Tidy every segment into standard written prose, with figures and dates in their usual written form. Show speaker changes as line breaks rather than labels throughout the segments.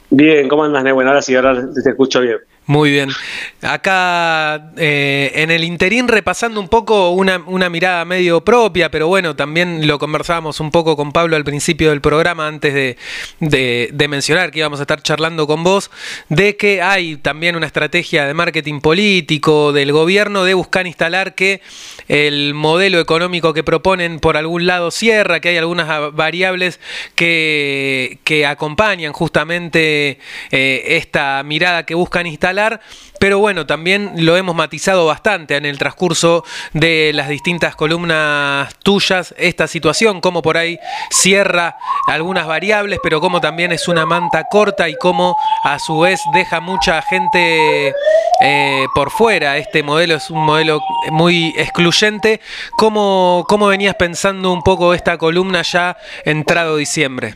Bien, ¿cómo andas, Nehuen? Ahora sí, ahora te escucho bien.
Muy bien. Acá en el interín repasando un poco una mirada medio propia, pero bueno, también lo conversábamos un poco con Pablo al principio del programa antes de mencionar que íbamos a estar charlando con vos, de que hay también una estrategia de marketing político del gobierno de buscar instalar que el modelo económico que proponen por algún lado cierra, que hay algunas variables que acompañan justamente esta mirada que buscan instalar. Pero bueno, también lo hemos matizado bastante en el transcurso de las distintas columnas tuyas, esta situación, cómo por ahí cierra algunas variables, pero cómo también es una manta corta y cómo a su vez deja mucha gente por fuera. Este modelo es un modelo muy excluyente. ¿Cómo venías pensando un poco esta columna ya entrado diciembre?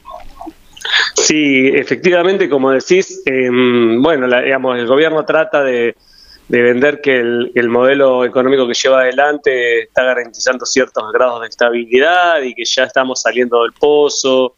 Sí, efectivamente, como decís, bueno, digamos, el gobierno trata de vender que el modelo económico que lleva adelante está garantizando ciertos grados de estabilidad y que ya estamos saliendo del pozo.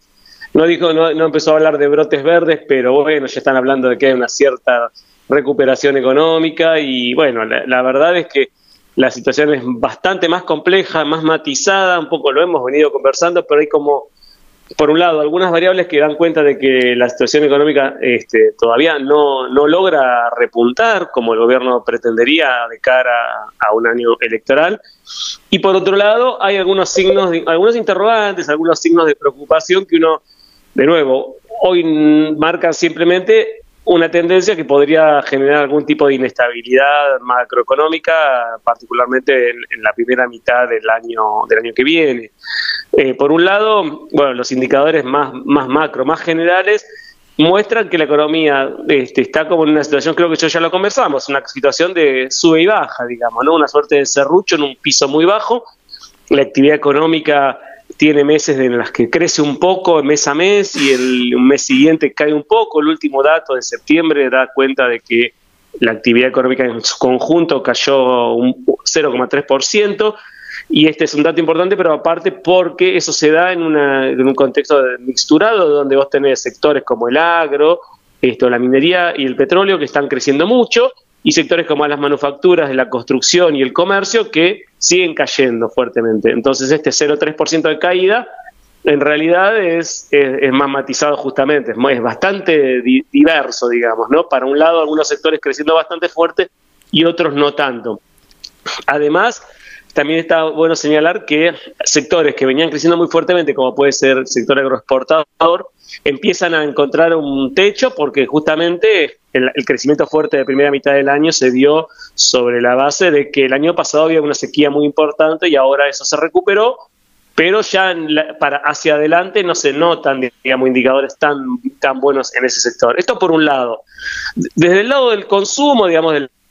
No empezó a hablar de brotes verdes, pero bueno, ya están hablando de que hay una cierta recuperación económica y bueno, la verdad es que la situación es bastante más compleja, más matizada, un poco lo hemos venido conversando, pero hay como por un lado, algunas variables que dan cuenta de que la situación económica todavía no logra repuntar como el gobierno pretendería de cara a un año electoral. Y por otro lado, hay algunos signos, algunos interrogantes, algunos signos de preocupación que uno, de nuevo, hoy marcan simplemente una tendencia que podría generar algún tipo de inestabilidad macroeconómica, particularmente en la primera mitad del año que viene. Por un lado, bueno, los indicadores más macro, más generales, muestran que la economía está como en una situación, creo que ya lo conversamos, una situación de sube y baja, digamos, ¿no? Una suerte de serrucho en un piso muy bajo. La actividad económica tiene meses en las que crece un poco mes a mes y el mes siguiente cae un poco. El último dato de septiembre da cuenta de que la actividad económica en su conjunto cayó un 0,3%. Y este es un dato importante, pero aparte porque eso se da en un contexto mixturado donde vos tenés sectores como el agro, la minería y el petróleo que están creciendo mucho, y sectores como las manufacturas, de la construcción y el comercio que siguen cayendo fuertemente. Entonces este 0,3% de caída en realidad es más matizado justamente, es bastante diverso, digamos, ¿no? Para un lado algunos sectores creciendo bastante fuerte y otros no tanto. Además, también está bueno señalar que sectores que venían creciendo muy fuertemente, como puede ser el sector agroexportador, empiezan a encontrar un techo porque justamente el crecimiento fuerte de primera mitad del año se dio sobre la base de que el año pasado había una sequía muy importante y ahora eso se recuperó, pero ya para hacia adelante no se notan, digamos, indicadores tan buenos en ese sector. Esto por un lado. Desde el lado del consumo, digamos,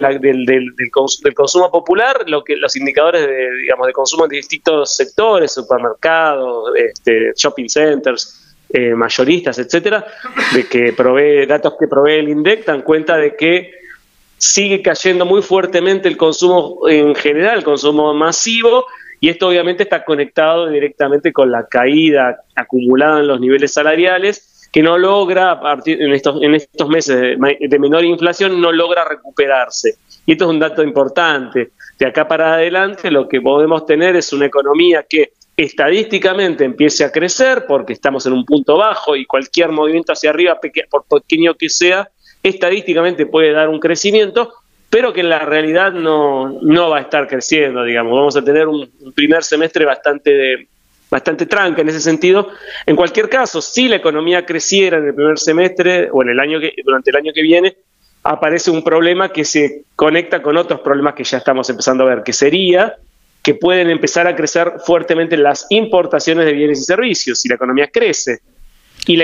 del consumo popular, los indicadores de consumo en distintos sectores, supermercados, shopping centers, mayoristas, etcétera, datos que provee el INDEC dan cuenta de que sigue cayendo muy fuertemente el consumo en general, el consumo masivo, y esto obviamente está conectado directamente con la caída acumulada en los niveles salariales, que no logra, en estos meses de menor inflación, no logra recuperarse. Y esto es un dato importante. De acá para adelante lo que podemos tener es una economía que estadísticamente empiece a crecer, porque estamos en un punto bajo y cualquier movimiento hacia arriba, por pequeño que sea, estadísticamente puede dar un crecimiento, pero que en la realidad no va a estar creciendo, digamos. Vamos a tener un primer semestre bastante tranca en ese sentido. En cualquier caso, si la economía creciera en el primer semestre o durante el año que viene, aparece un problema que se conecta con otros problemas que ya estamos empezando a ver, que sería que pueden empezar a crecer fuertemente las importaciones de bienes y servicios si la economía crece. Y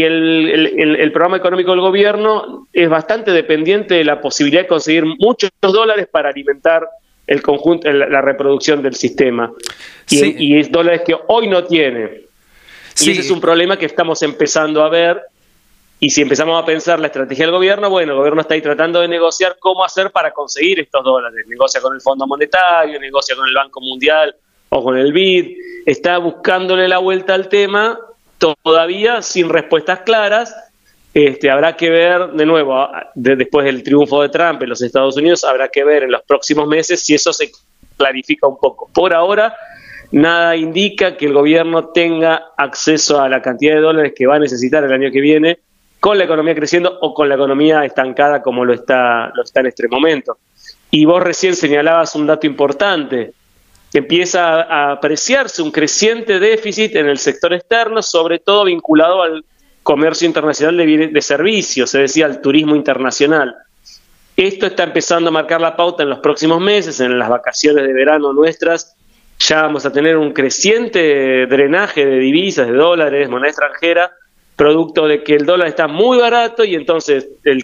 el programa económico del gobierno es bastante dependiente de la posibilidad de conseguir muchos dólares para alimentar el conjunto, la reproducción del sistema.
Sí.
Y es dólares que hoy no tiene.
Sí.
Y ese es un problema que estamos empezando a ver. Y si empezamos a pensar la estrategia del gobierno, bueno, el gobierno está ahí tratando de negociar cómo hacer para conseguir estos dólares. Negocia con el Fondo Monetario, negocia con el Banco Mundial o con el BID. Está buscándole la vuelta al tema, todavía sin respuestas claras. Habrá que ver, de nuevo, después del triunfo de Trump en los Estados Unidos, habrá que ver en los próximos meses si eso se clarifica un poco. Por ahora, nada indica que el gobierno tenga acceso a la cantidad de dólares que va a necesitar el año que viene, con la economía creciendo o con la economía estancada como lo está en este momento. Y vos recién señalabas un dato importante. Empieza a apreciarse un creciente déficit en el sector externo, sobre todo vinculado al comercio internacional de servicios, es decir, al turismo internacional. Esto está empezando a marcar la pauta en los próximos meses, en las vacaciones de verano nuestras. Ya vamos a tener un creciente drenaje de divisas, de dólares, moneda extranjera, producto de que el dólar está muy barato y entonces el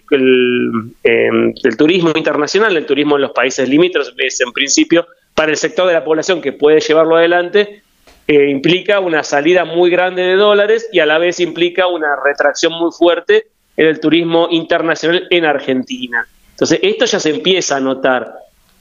turismo internacional, el turismo en los países limítrofes, en principio, para el sector de la población que puede llevarlo adelante, implica una salida muy grande de dólares y a la vez implica una retracción muy fuerte en el turismo internacional en Argentina. Entonces, esto ya se empieza a notar.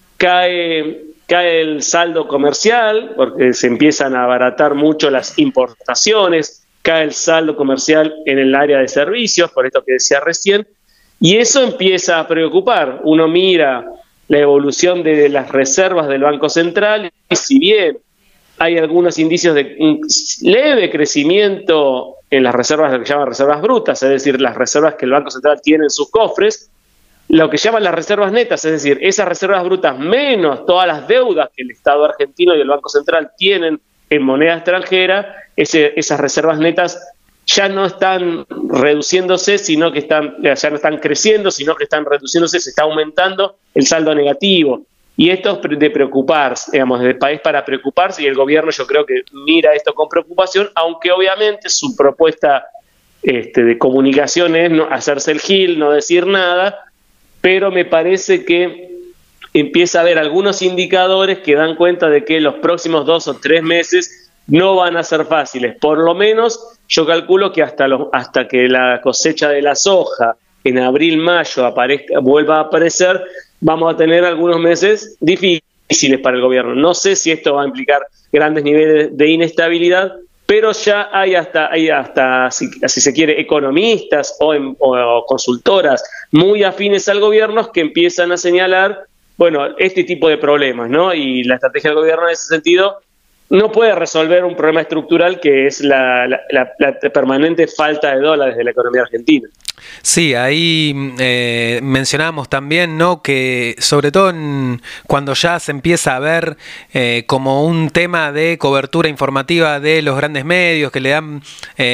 Cae el saldo comercial, porque se empiezan a abaratar mucho las importaciones, cae el saldo comercial en el área de servicios, por esto que decía recién, y eso empieza a preocupar. Uno mira la evolución de las reservas del Banco Central, y si bien hay algunos indicios de un leve crecimiento en las reservas, lo que llaman reservas brutas, es decir, las reservas que el Banco Central tiene en sus cofres, lo que llaman las reservas netas, es decir, esas reservas brutas menos todas las deudas que el Estado argentino y el Banco Central tienen en moneda extranjera, esas reservas netas ya no están reduciéndose, sino que ya no están creciendo, sino que están reduciéndose, se está aumentando el saldo negativo. Y esto es de preocuparse, digamos, del país para preocuparse, y el gobierno yo creo que mira esto con preocupación, aunque obviamente su propuesta de comunicación es no hacerse el gil, no decir nada, pero me parece que empieza a haber algunos indicadores que dan cuenta de que los próximos 2 o 3 meses no van a ser fáciles. Por lo menos yo calculo que hasta que la cosecha de la soja en abril, mayo vuelva a aparecer, vamos a tener algunos meses difíciles para el gobierno. No sé si esto va a implicar grandes niveles de inestabilidad, pero ya hay hasta si se quiere, economistas o consultoras muy afines al gobierno que empiezan a señalar, bueno, este tipo de problemas, ¿no? Y la estrategia del gobierno en ese sentido no puede resolver un problema estructural que es la permanente falta de dólares de la economía argentina.
Sí, ahí mencionábamos también, ¿no?, que sobre todo cuando ya se empieza a ver como un tema de cobertura informativa de los grandes medios que le dan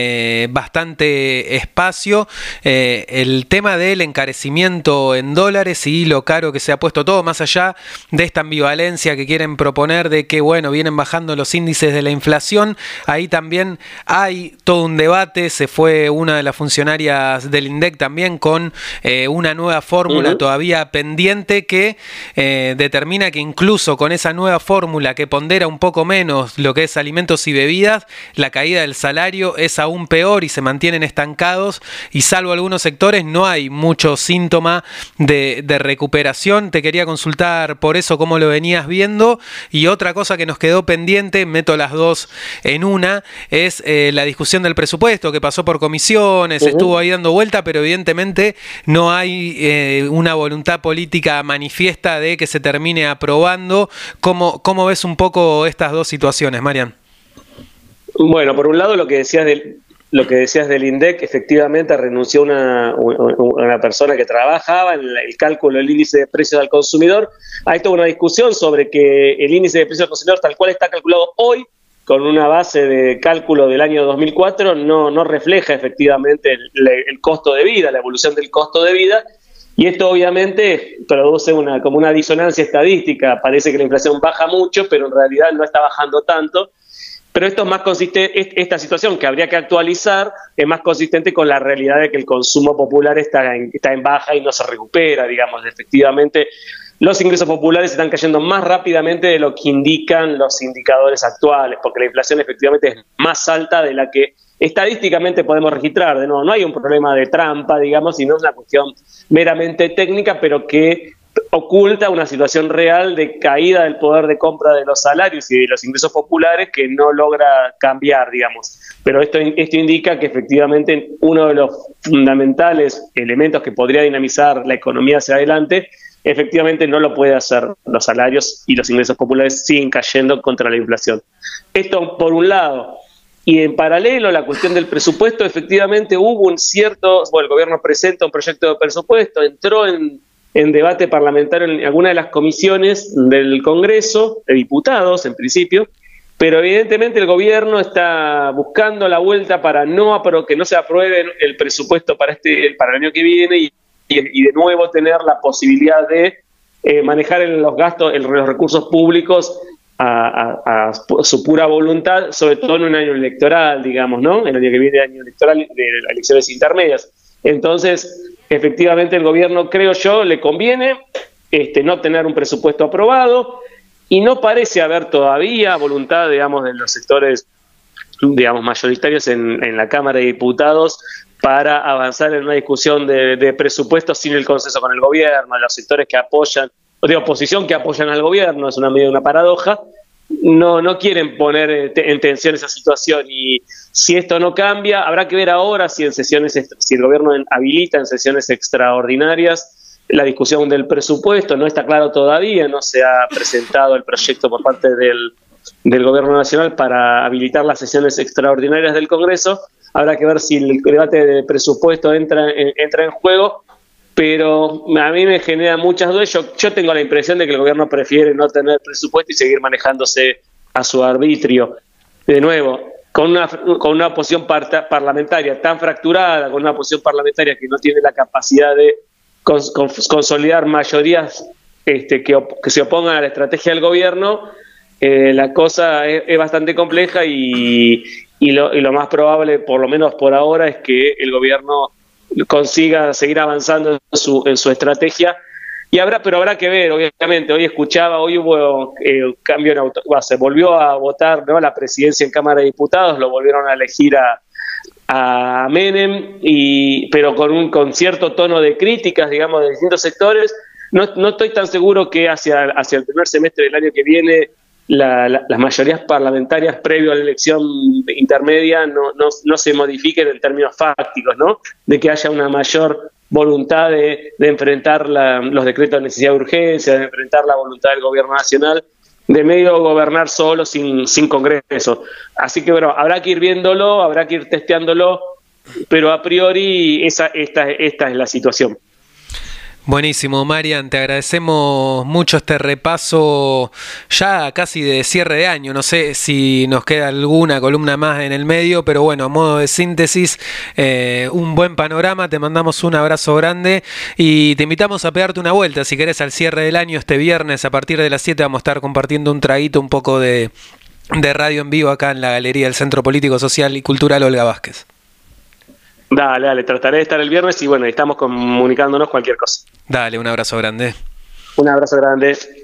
bastante espacio, el tema del encarecimiento en dólares y lo caro que se ha puesto todo, más allá de esta ambivalencia que quieren proponer de que, bueno, vienen bajando los índices de la inflación, ahí también hay todo un debate. Se fue una de las funcionarias del INDEC también con una nueva fórmula todavía pendiente que determina que incluso con esa nueva fórmula que pondera un poco menos lo que es alimentos y bebidas, la caída del salario es aún peor y se mantienen estancados, y salvo algunos sectores no hay mucho síntoma de recuperación. Te quería consultar por eso cómo lo venías viendo, y otra cosa que nos quedó pendiente, meto las dos en una, es la discusión del presupuesto que pasó por comisiones, estuvo ahí dando vuelta, pero evidentemente no hay una voluntad política manifiesta de que se termine aprobando. ¿Cómo ves un poco estas dos situaciones, Marian?
Bueno, por un lado lo que decías del INDEC, efectivamente renunció una persona que trabajaba en el cálculo del índice de precios al consumidor. Hay toda una discusión sobre que el índice de precios al consumidor, tal cual está calculado hoy, con una base de cálculo del año 2004, no refleja efectivamente el costo de vida, la evolución del costo de vida, y esto obviamente produce como una disonancia estadística. Parece que la inflación baja mucho, pero en realidad no está bajando tanto. Pero esto es más consistente, esta situación que habría que actualizar es más consistente con la realidad de que el consumo popular está en baja y no se recupera, digamos. Efectivamente, los ingresos populares están cayendo más rápidamente de lo que indican los indicadores actuales, porque la inflación efectivamente es más alta de la que estadísticamente podemos registrar. De nuevo, no hay un problema de trampa, digamos, sino una cuestión meramente técnica, pero que oculta una situación real de caída del poder de compra de los salarios y de los ingresos populares que no logra cambiar, digamos. Pero esto indica que efectivamente uno de los fundamentales elementos que podría dinamizar la economía hacia adelante, efectivamente no lo puede hacer. Los salarios y los ingresos populares siguen cayendo contra la inflación. Esto por un lado. Y en paralelo, la cuestión del presupuesto, efectivamente hubo el gobierno presenta un proyecto de presupuesto, entró en debate parlamentario en alguna de las comisiones del Congreso, de diputados en principio, pero evidentemente el gobierno está buscando la vuelta para que no se apruebe el presupuesto para el año que viene y de nuevo tener la posibilidad de manejar los gastos, los recursos públicos a su pura voluntad, sobre todo en un año electoral, digamos, ¿no? El año que viene, año electoral de elecciones intermedias. Entonces, efectivamente, el gobierno, creo yo, le conviene no tener un presupuesto aprobado y no parece haber todavía voluntad, digamos, de los sectores, digamos, mayoritarios en la Cámara de Diputados para avanzar en una discusión de presupuestos sin el consenso con el gobierno. Los sectores que apoyan, de oposición que apoyan al gobierno, es una paradoja, no quieren poner en tensión esa situación, y si esto no cambia, habrá que ver ahora si el gobierno habilita en sesiones extraordinarias la discusión del presupuesto. No está claro todavía, no se ha presentado el proyecto por parte del gobierno nacional para habilitar las sesiones extraordinarias del Congreso. Habrá que ver si el debate de presupuesto entra en juego, pero a mí me genera muchas dudas. Yo tengo la impresión de que el gobierno prefiere no tener presupuesto y seguir manejándose a su arbitrio. De nuevo, con una oposición parlamentaria tan fracturada, con una oposición parlamentaria que no tiene la capacidad de consolidar mayorías que se opongan a la estrategia del gobierno, la cosa es bastante compleja y lo más probable, por lo menos por ahora, es que el gobierno consiga seguir avanzando en su estrategia, pero habrá que ver. Obviamente hoy hubo cambio se volvió a votar, ¿no?, la presidencia en Cámara de Diputados, lo volvieron a elegir a Menem, pero con cierto tono de críticas, digamos, de distintos sectores. No estoy tan seguro que hacia el primer semestre del año que viene las mayorías parlamentarias previo a la elección intermedia no se modifiquen en términos fácticos, ¿no? De que haya una mayor voluntad de enfrentar los decretos de necesidad de urgencia, de enfrentar la voluntad del gobierno nacional, de medio gobernar solo sin Congreso. Así que bueno, habrá que ir viéndolo, habrá que ir testeándolo, pero a priori esta es la situación.
Buenísimo, Marian, te agradecemos mucho este repaso ya casi de cierre de año. No sé si nos queda alguna columna más en el medio, pero bueno, a modo de síntesis, un buen panorama. Te mandamos un abrazo grande y te invitamos a pegarte una vuelta, si querés, al cierre del año. Este viernes a partir de las 7 vamos a estar compartiendo un traguito, un poco de radio en vivo acá en la Galería del Centro Político, Social y Cultural Olga Vázquez.
Dale, trataré de estar el viernes y bueno, estamos comunicándonos cualquier cosa.
Dale, un abrazo grande.
Un abrazo grande.